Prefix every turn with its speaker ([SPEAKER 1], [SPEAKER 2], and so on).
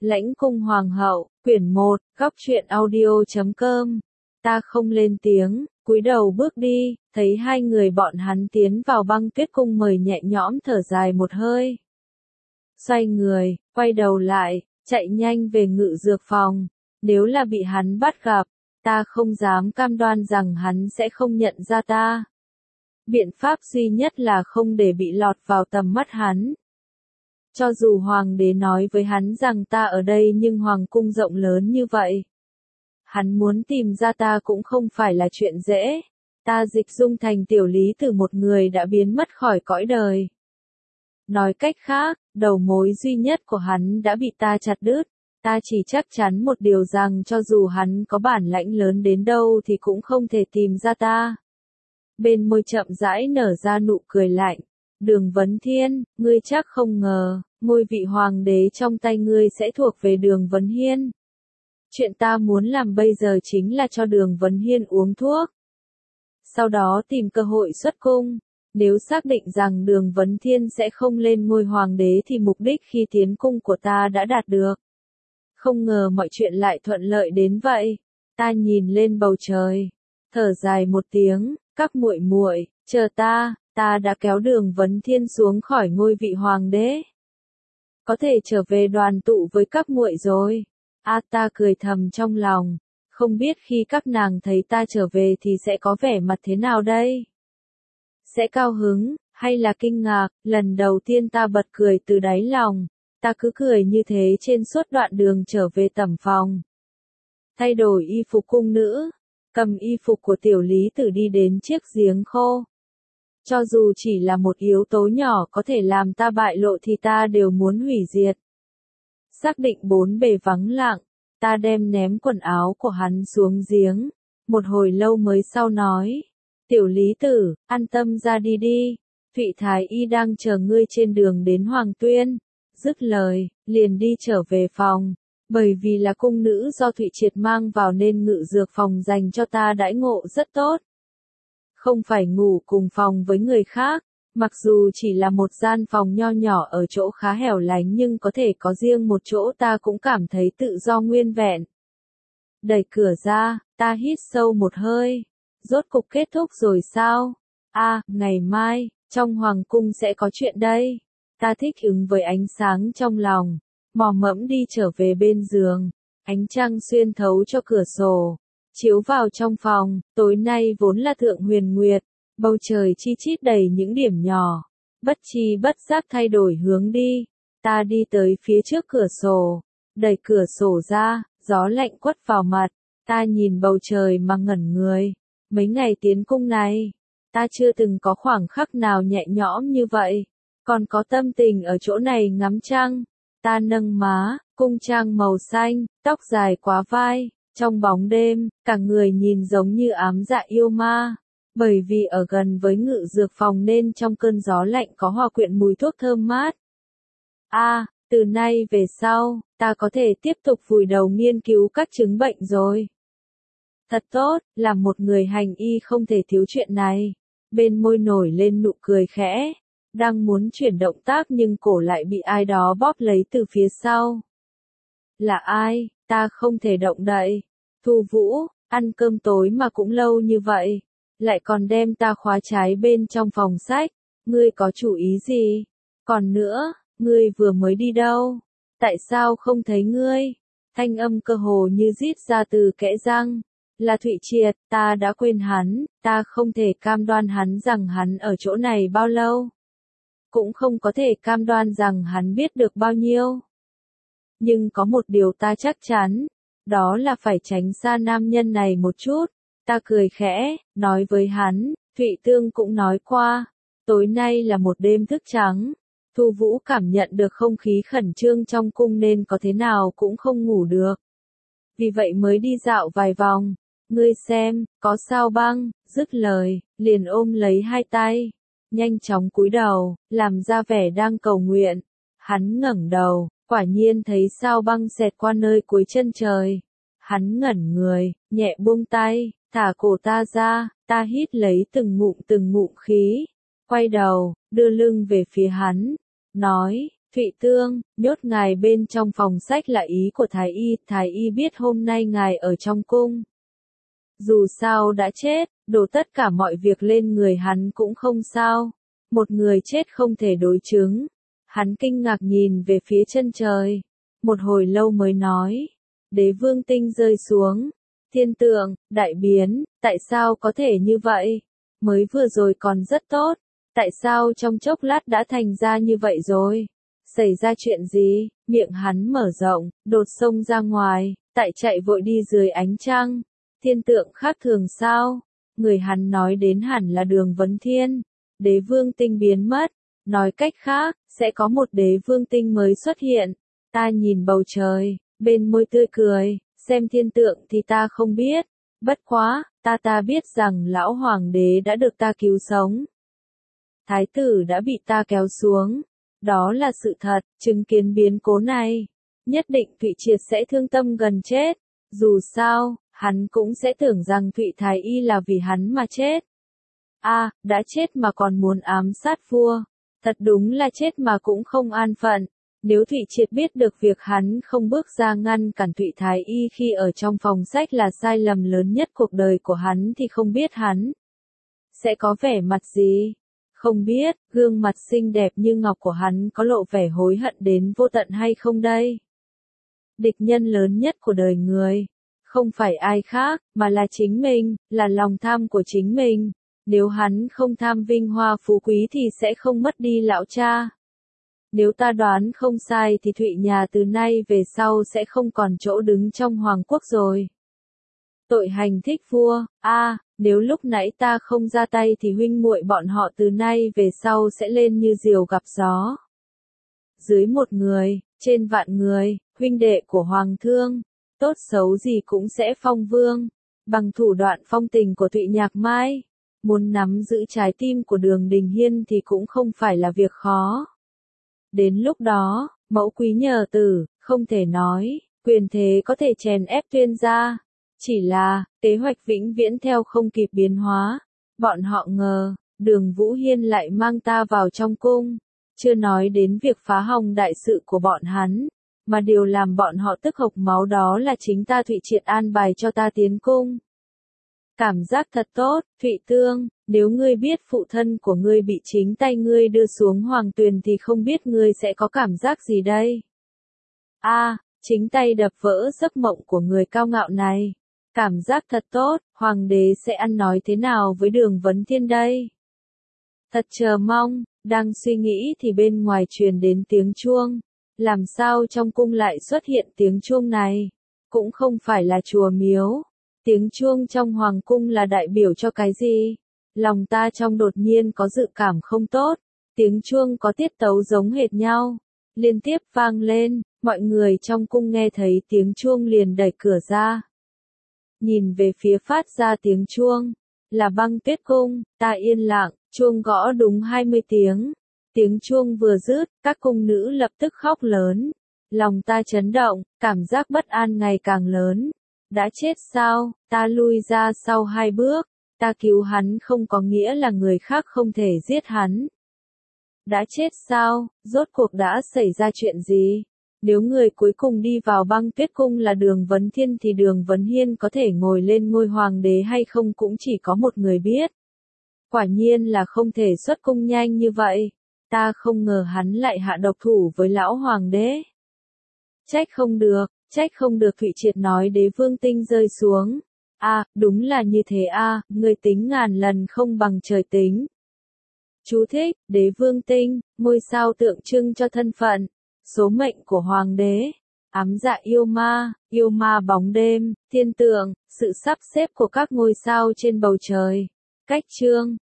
[SPEAKER 1] Lãnh cung hoàng hậu, quyển 1, góc truyện audio.com. Ta không lên tiếng, cúi đầu bước đi, thấy hai người bọn hắn tiến vào băng tuyết cung mời nhẹ nhõm thở dài một hơi. Xoay người, quay đầu lại, chạy nhanh về ngự dược phòng. Nếu là bị hắn bắt gặp, ta không dám cam đoan rằng hắn sẽ không nhận ra ta. Biện pháp duy nhất là không để bị lọt vào tầm mắt hắn. Cho dù hoàng đế nói với hắn rằng ta ở đây nhưng hoàng cung rộng lớn như vậy. Hắn muốn tìm ra ta cũng không phải là chuyện dễ. Ta dịch dung thành tiểu lý từ một người đã biến mất khỏi cõi đời. Nói cách khác, đầu mối duy nhất của hắn đã bị ta chặt đứt. Ta chỉ chắc chắn một điều rằng cho dù hắn có bản lãnh lớn đến đâu thì cũng không thể tìm ra ta. Bên môi chậm rãi nở ra nụ cười lạnh. Đường Vấn Thiên, ngươi chắc không ngờ, ngôi vị hoàng đế trong tay ngươi sẽ thuộc về Đường Vấn Hiên. Chuyện ta muốn làm bây giờ chính là cho Đường Vấn Hiên uống thuốc. Sau đó tìm cơ hội xuất cung. Nếu xác định rằng Đường Vấn Thiên sẽ không lên ngôi hoàng đế thì mục đích khi tiến cung của ta đã đạt được. Không ngờ mọi chuyện lại thuận lợi đến vậy. Ta nhìn lên bầu trời, thở dài một tiếng, các muội muội, chờ ta đã kéo Đường Vấn Thiên xuống khỏi ngôi vị hoàng đế. Có thể trở về đoàn tụ với các muội rồi. Ta cười thầm trong lòng, không biết khi các nàng thấy ta trở về thì sẽ có vẻ mặt thế nào đây? Sẽ cao hứng, hay là kinh ngạc? Lần đầu tiên ta bật cười từ đáy lòng, ta cứ cười như thế trên suốt đoạn đường trở về tẩm phòng. Thay đổi y phục cung nữ, cầm y phục của tiểu lý tử đi đến chiếc giếng khô. Cho dù chỉ là một yếu tố nhỏ có thể làm ta bại lộ thì ta đều muốn hủy diệt. Xác định bốn bề vắng lặng, ta đem ném quần áo của hắn xuống giếng. Một hồi lâu mới sau nói, tiểu lý tử, an tâm ra đi đi, Thụy Thái Y đang chờ ngươi trên đường đến Hoàng Tuyên. Dứt lời, liền đi trở về phòng. Bởi vì là cung nữ do Thụy Triệt mang vào nên ngự dược phòng dành cho ta đãi ngộ rất tốt. Không phải ngủ cùng phòng với người khác, mặc dù chỉ là một gian phòng nho nhỏ ở chỗ khá hẻo lánh nhưng có thể có riêng một chỗ ta cũng cảm thấy tự do nguyên vẹn. Đẩy cửa ra, ta hít sâu một hơi. Rốt cục kết thúc rồi sao? Ngày mai, trong hoàng cung sẽ có chuyện đây. Ta thích ứng với ánh sáng trong lòng, mò mẫm đi trở về bên giường. Ánh trăng xuyên thấu cho cửa sổ, chiếu vào trong phòng. Tối nay vốn là thượng huyền nguyệt, bầu trời chi chít đầy những điểm nhỏ. Bất chi bất giác thay đổi hướng đi. Ta đi tới phía trước cửa sổ, đẩy cửa sổ ra, gió lạnh quất vào mặt. Ta nhìn bầu trời mà ngẩn người. Mấy ngày tiến cung này, ta chưa từng có khoảng khắc nào nhẹ nhõm như vậy. Còn có tâm tình ở chỗ này ngắm trăng. Ta nâng má, cung trang màu xanh, tóc dài quá vai. Trong bóng đêm, cả người nhìn giống như ám dạ yêu ma. Bởi vì ở gần với ngự dược phòng nên trong cơn gió lạnh có hòa quyện mùi thuốc thơm mát. Từ nay về sau, ta có thể tiếp tục vùi đầu nghiên cứu các chứng bệnh rồi. Thật tốt, làm một người hành y không thể thiếu chuyện này. Bên môi nổi lên nụ cười khẽ. Đang muốn chuyển động tác nhưng cổ lại bị ai đó bóp lấy từ phía sau. Là ai? Ta không thể động đậy. Thu Vũ, ăn cơm tối mà cũng lâu như vậy. Lại còn đem ta khóa trái bên trong phòng sách. Ngươi có chủ ý gì? Còn nữa, ngươi vừa mới đi đâu? Tại sao không thấy ngươi? Thanh âm cơ hồ như rít ra từ kẽ răng. Là Thụy Triệt, ta đã quên hắn, ta không thể cam đoan hắn rằng hắn ở chỗ này bao lâu. Cũng không có thể cam đoan rằng hắn biết được bao nhiêu. Nhưng có một điều ta chắc chắn, đó là phải tránh xa nam nhân này một chút. Ta cười khẽ, nói với hắn, Thụy Tương cũng nói qua, tối nay là một đêm thức trắng. Thu Vũ cảm nhận được không khí khẩn trương trong cung nên có thế nào cũng không ngủ được. Vì vậy mới đi dạo vài vòng. Ngươi xem, có sao băng? Dứt lời, liền ôm lấy hai tay. Nhanh chóng cúi đầu, làm ra vẻ đang cầu nguyện. Hắn ngẩng đầu, quả nhiên thấy sao băng xẹt qua nơi cuối chân trời. Hắn ngẩn người, nhẹ buông tay, thả cổ ta ra, ta hít lấy từng ngụm khí. Quay đầu, đưa lưng về phía hắn, nói, Thụy Tương, nhốt ngài bên trong phòng sách là ý của Thái y biết hôm nay ngài ở trong cung. Dù sao đã chết, đổ tất cả mọi việc lên người hắn cũng không sao. Một người chết không thể đối chứng. Hắn kinh ngạc nhìn về phía chân trời. Một hồi lâu mới nói. Đế vương tinh rơi xuống. Thiên tượng, đại biến, tại sao có thể như vậy? Mới vừa rồi còn rất tốt. Tại sao trong chốc lát đã thành ra như vậy rồi? Xảy ra chuyện gì? Miệng hắn mở rộng, đột xông ra ngoài, tại chạy vội đi dưới ánh trăng. Thiên tượng khác thường sao? Người hắn nói đến hẳn là Đường Vấn Thiên. Đế vương tinh biến mất. Nói cách khác, sẽ có một đế vương tinh mới xuất hiện. Ta nhìn bầu trời, bên môi tươi cười, xem thiên tượng thì ta không biết. Bất quá, ta biết rằng lão hoàng đế đã được ta cứu sống. Thái tử đã bị ta kéo xuống. Đó là sự thật, chứng kiến biến cố này. Nhất định Thụy Triệt sẽ thương tâm gần chết. Dù sao, hắn cũng sẽ tưởng rằng Thụy Thái Y là vì hắn mà chết. Đã chết mà còn muốn ám sát vua. Thật đúng là chết mà cũng không an phận. Nếu Thụy Triệt biết được việc hắn không bước ra ngăn cản Thụy Thái Y khi ở trong phòng sách là sai lầm lớn nhất cuộc đời của hắn thì không biết hắn sẽ có vẻ mặt gì. Không biết, gương mặt xinh đẹp như ngọc của hắn có lộ vẻ hối hận đến vô tận hay không đây? Địch nhân lớn nhất của đời người, không phải ai khác, mà là chính mình, là lòng tham của chính mình. Nếu hắn không tham vinh hoa phú quý thì sẽ không mất đi lão cha. Nếu ta đoán không sai thì Thụy nhà từ nay về sau sẽ không còn chỗ đứng trong hoàng quốc rồi. Tội hành thích vua, nếu lúc nãy ta không ra tay thì huynh muội bọn họ từ nay về sau sẽ lên như diều gặp gió. Dưới một người, trên vạn người, huynh đệ của hoàng thương, tốt xấu gì cũng sẽ phong vương. Bằng thủ đoạn phong tình của Thụy Nhạc Mai, muốn nắm giữ trái tim của Đường Đình Hiên thì cũng không phải là việc khó. Đến lúc đó, mẫu quý nhờ tử, không thể nói, quyền thế có thể chèn ép Tuyên gia. Chỉ là, kế hoạch vĩnh viễn theo không kịp biến hóa. Bọn họ ngờ, Đường Vũ Hiên lại mang ta vào trong cung. Chưa nói đến việc phá hỏng đại sự của bọn hắn. Mà điều làm bọn họ tức hộc máu đó là chính ta Thụy Triệt an bài cho ta tiến cung. Cảm giác thật tốt, Thụy Tương, nếu ngươi biết phụ thân của ngươi bị chính tay ngươi đưa xuống hoàng tuyền thì không biết ngươi sẽ có cảm giác gì đây? Chính tay đập vỡ giấc mộng của người cao ngạo này. Cảm giác thật tốt, hoàng đế sẽ ăn nói thế nào với Đường Vấn Thiên đây? Thật chờ mong, đang suy nghĩ thì bên ngoài truyền đến tiếng chuông. Làm sao trong cung lại xuất hiện tiếng chuông này? Cũng không phải là chùa miếu. Tiếng chuông trong hoàng cung là đại biểu cho cái gì? Lòng ta trong đột nhiên có dự cảm không tốt. Tiếng chuông có tiết tấu giống hệt nhau. Liên tiếp vang lên, mọi người trong cung nghe thấy tiếng chuông liền đẩy cửa ra. Nhìn về phía phát ra tiếng chuông, là Băng Tuyết cung, ta yên lặng, chuông gõ đúng 20 tiếng. Tiếng chuông vừa dứt, các cung nữ lập tức khóc lớn. Lòng ta chấn động, cảm giác bất an ngày càng lớn. Đã chết sao? Ta lui ra sau 2 bước. Ta cứu hắn không có nghĩa là người khác không thể giết hắn. Đã chết sao? Rốt cuộc đã xảy ra chuyện gì? Nếu người cuối cùng đi vào Băng Tuyết cung là Đường Vấn Thiên thì Đường Vấn Hiên có thể ngồi lên ngôi hoàng đế hay không cũng chỉ có một người biết. Quả nhiên là không thể xuất cung nhanh như vậy. Ta không ngờ hắn lại hạ độc thủ với lão hoàng đế. Trách không được Thụy Triệt nói đế vương tinh rơi xuống. Đúng là như thế người tính ngàn lần không bằng trời tính. Chú thích, đế vương tinh, ngôi sao tượng trưng cho thân phận, số mệnh của hoàng đế. Ám dạ yêu ma bóng đêm, thiên tượng, sự sắp xếp của các ngôi sao trên bầu trời. Cách chương